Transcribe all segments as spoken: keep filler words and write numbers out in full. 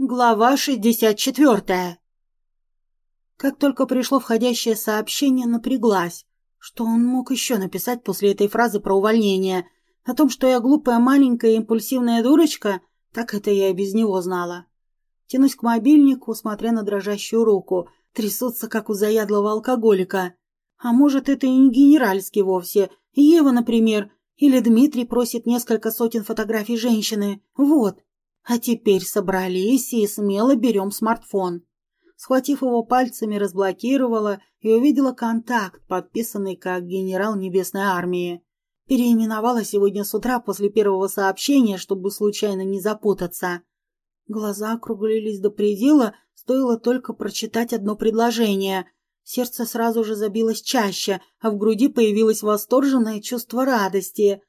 Глава шестьдесят четвертая. Как только пришло входящее сообщение, напряглась. Что он мог еще написать после этой фразы про увольнение? О том, что я глупая, маленькая, импульсивная дурочка? Так это я и без него знала. Тянусь к мобильнику, смотря на дрожащую руку. Трясутся, как у заядлого алкоголика. А может, это и не генеральский вовсе. Ева, например. Или Дмитрий просит несколько сотен фотографий женщины. Вот. А теперь собрались и смело берем смартфон. Схватив его пальцами, разблокировала и увидела контакт, подписанный как «Генерал Небесной Армии». Переименовала сегодня с утра после первого сообщения, чтобы случайно не запутаться. Глаза округлились до предела, стоило только прочитать одно предложение. Сердце сразу же забилось чаще, а в груди появилось восторженное чувство радости.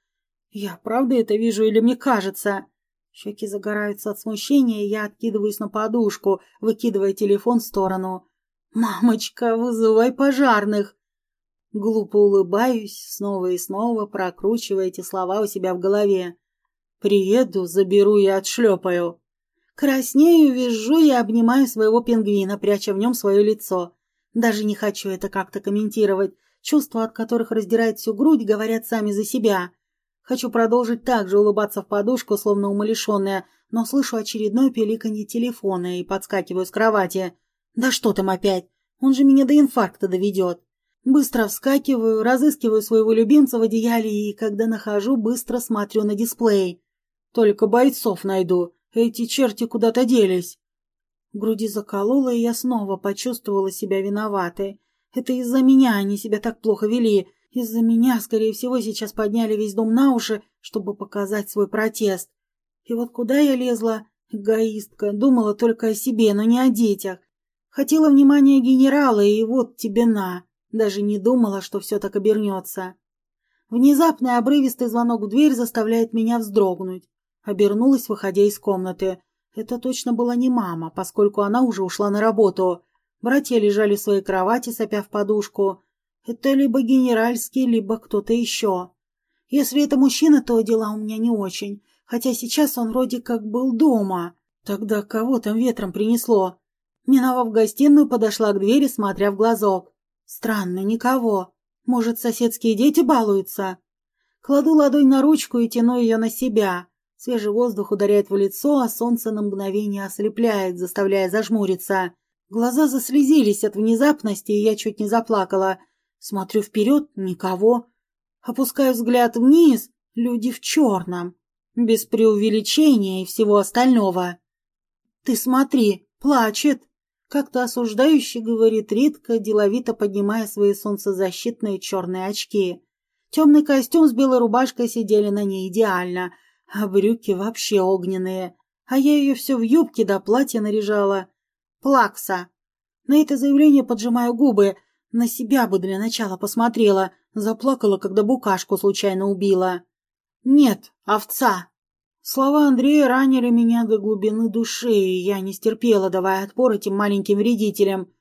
Я правда это вижу или мне кажется? Щеки загораются от смущения, и я откидываюсь на подушку, выкидывая телефон в сторону. «Мамочка, вызывай пожарных!» Глупо улыбаюсь, снова и снова прокручивая эти слова у себя в голове. «Приеду, заберу и отшлепаю». Краснею, визжу и обнимаю своего пингвина, пряча в нем свое лицо. Даже не хочу это как-то комментировать. Чувства, от которых раздирает всю грудь, говорят сами за себя. Хочу продолжить так же улыбаться в подушку, словно умалишенная, но слышу очередное пиликанье телефона и подскакиваю с кровати. Да что там опять? Он же меня до инфаркта доведет. Быстро вскакиваю, разыскиваю своего любимца в одеяле и, когда нахожу, быстро смотрю на дисплей. Только бойцов найду. Эти черти куда-то делись. В груди закололо, и я снова почувствовала себя виноватой. Это из-за меня они себя так плохо вели. Из-за меня, скорее всего, сейчас подняли весь дом на уши, чтобы показать свой протест. И вот куда я лезла? Эгоистка. Думала только о себе, но не о детях. Хотела внимания генерала, и вот тебе на. Даже не думала, что все так обернется. Внезапный обрывистый звонок в дверь заставляет меня вздрогнуть. Обернулась, выходя из комнаты. Это точно была не мама, поскольку она уже ушла на работу. Братья лежали в своей кровати, сопя в подушку. Это либо генеральский, либо кто-то еще. Если это мужчина, то дела у меня не очень. Хотя сейчас он вроде как был дома. Тогда кого там ветром принесло? Миновав гостиную, подошла к двери, смотря в глазок. Странно, никого. Может, соседские дети балуются? Кладу ладонь на ручку и тяну ее на себя. Свежий воздух ударяет в лицо, а солнце на мгновение ослепляет, заставляя зажмуриться. Глаза заслезились от внезапности, и я чуть не заплакала. Смотрю вперед — никого. Опускаю взгляд вниз — люди в черном. Без преувеличения и всего остального. «Ты смотри, плачет!» — как-то осуждающе говорит Ритка, деловито поднимая свои солнцезащитные черные очки. Темный костюм с белой рубашкой сидели на ней идеально, а брюки вообще огненные. А я ее все в юбке до платья наряжала. Плакса. На это заявление поджимаю губы. На себя бы для начала посмотрела. Заплакала, когда букашку случайно убила. Нет, овца. Слова Андрея ранили меня до глубины души, и я не стерпела, давая отпор этим маленьким вредителям.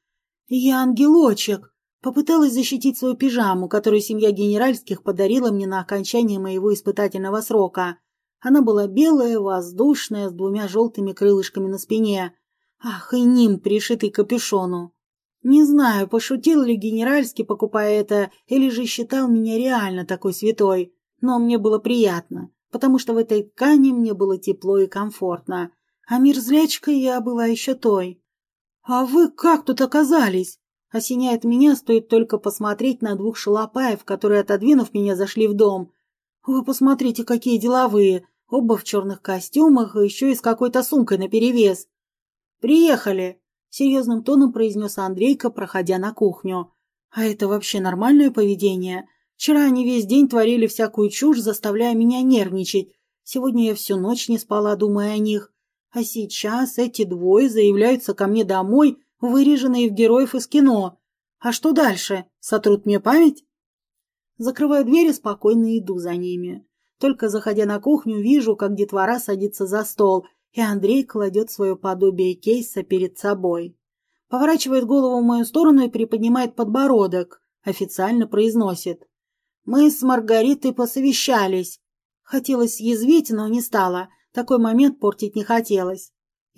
Я ангелочек. Попыталась защитить свою пижаму, которую семья генеральских подарила мне на окончание моего испытательного срока. Она была белая, воздушная, с двумя желтыми крылышками на спине. Ах, и нимб, пришитый к капюшону. Не знаю, пошутил ли генеральский, покупая это, или же считал меня реально такой святой, но мне было приятно, потому что в этой ткани мне было тепло и комфортно, а мерзлячкой я была еще той. «А вы как тут оказались?» Осеняет меня, стоит только посмотреть на двух шалопаев, которые, отодвинув меня, зашли в дом. «Вы посмотрите, какие деловые, оба в черных костюмах, и еще и с какой-то сумкой наперевес». «Приехали!» — серьезным тоном произнес Андрейка, проходя на кухню. «А это вообще нормальное поведение? Вчера они весь день творили всякую чушь, заставляя меня нервничать. Сегодня я всю ночь не спала, думая о них. А сейчас эти двое заявляются ко мне домой, выреженные в героев из кино. А что дальше? Сотрут мне память?» Закрываю дверь и спокойно иду за ними. Только заходя на кухню, вижу, как детвора садится за стол, и Андрей кладет свое подобие кейса перед собой. Поворачивает голову в мою сторону и приподнимает подбородок. Официально произносит. «Мы с Маргаритой посовещались». Хотелось съязвить, но не стала. Такой момент портить не хотелось.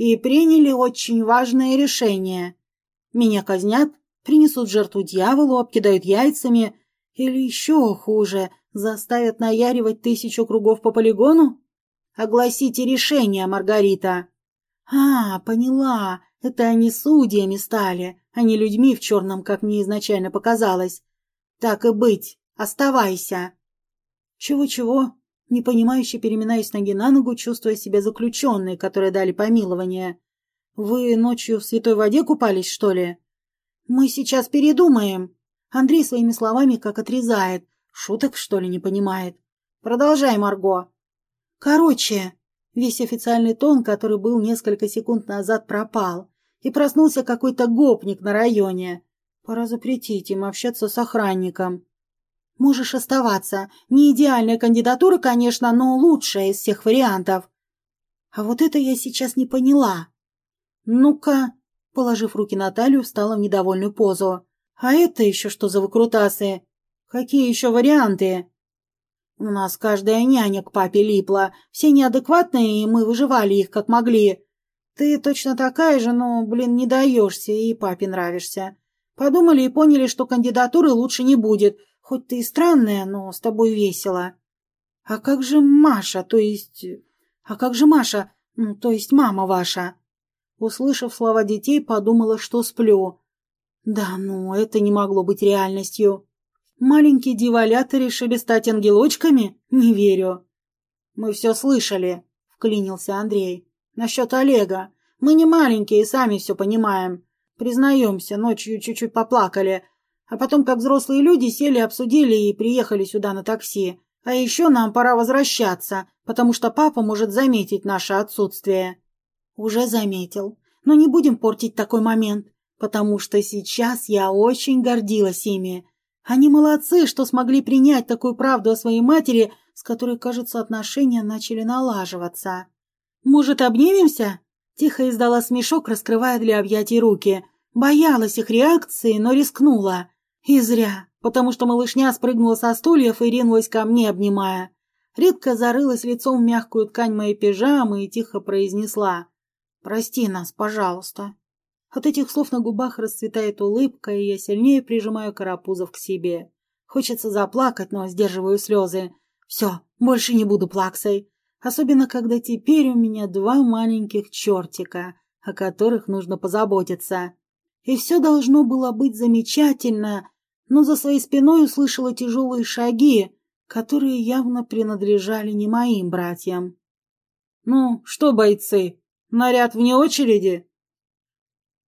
и приняли очень важное решение. Меня казнят, принесут жертву дьяволу, обкидают яйцами или еще хуже, заставят наяривать тысячу кругов по полигону? Огласите решение, Маргарита. А, поняла, это они судьями стали, а не людьми в черном, как мне изначально показалось. Так и быть, оставайся. Чего-чего? Непонимающе переминаюсь с ноги на ногу, чувствуя себя заключенной, которые дали помилование. Вы ночью в святой воде купались, что ли? Мы сейчас передумаем. Андрей своими словами как отрезает. Шуток, что ли, не понимает. Продолжай, Марго. Короче, весь официальный тон, который был несколько секунд назад, пропал. И проснулся какой-то гопник на районе. Пора запретить им общаться с охранником. Можешь оставаться. Не идеальная кандидатура, конечно, но лучшая из всех вариантов. А вот это я сейчас не поняла. Ну-ка, положив руки на талию, встала в недовольную позу. А это еще что за выкрутасы? Какие еще варианты? У нас каждая няня к папе липла. Все неадекватные, и мы выживали их как могли. Ты точно такая же, но, блин, не даешься и папе нравишься. Подумали и поняли, что кандидатуры лучше не будет. Хоть ты и странная, но с тобой весело. А как же Маша, то есть... А как же Маша, ну, то есть мама ваша? Услышав слова детей, подумала, что сплю. Да ну, это не могло быть реальностью. Маленькие дьяволята решили стать ангелочками? Не верю. Мы все слышали, вклинился Андрей. Насчет Олега. Мы не маленькие и сами все понимаем. Признаемся, ночью чуть-чуть поплакали. А потом, как взрослые люди, сели, обсудили и приехали сюда на такси. А еще нам пора возвращаться, потому что папа может заметить наше отсутствие. Уже заметил. Но не будем портить такой момент, потому что сейчас я очень гордилась ими. Они молодцы, что смогли принять такую правду о своей матери, с которой, кажется, отношения начали налаживаться. «Может, обнимемся?» Тихо издала смешок, раскрывая для объятий руки. Боялась их реакции, но рискнула. И зря, потому что малышня спрыгнула со стульев и ринулась ко мне, обнимая. Редко зарылась лицом в мягкую ткань моей пижамы и тихо произнесла: «Прости нас, пожалуйста». От этих слов на губах расцветает улыбка, и я сильнее прижимаю Карапузов к себе. Хочется заплакать, но сдерживаю слезы. Все, больше не буду плаксой. Особенно, когда теперь у меня два маленьких чертика, о которых нужно позаботиться. И все должно было быть замечательно, но за своей спиной услышала тяжелые шаги, которые явно принадлежали не моим братьям. «Ну, что, бойцы, наряд вне очереди?»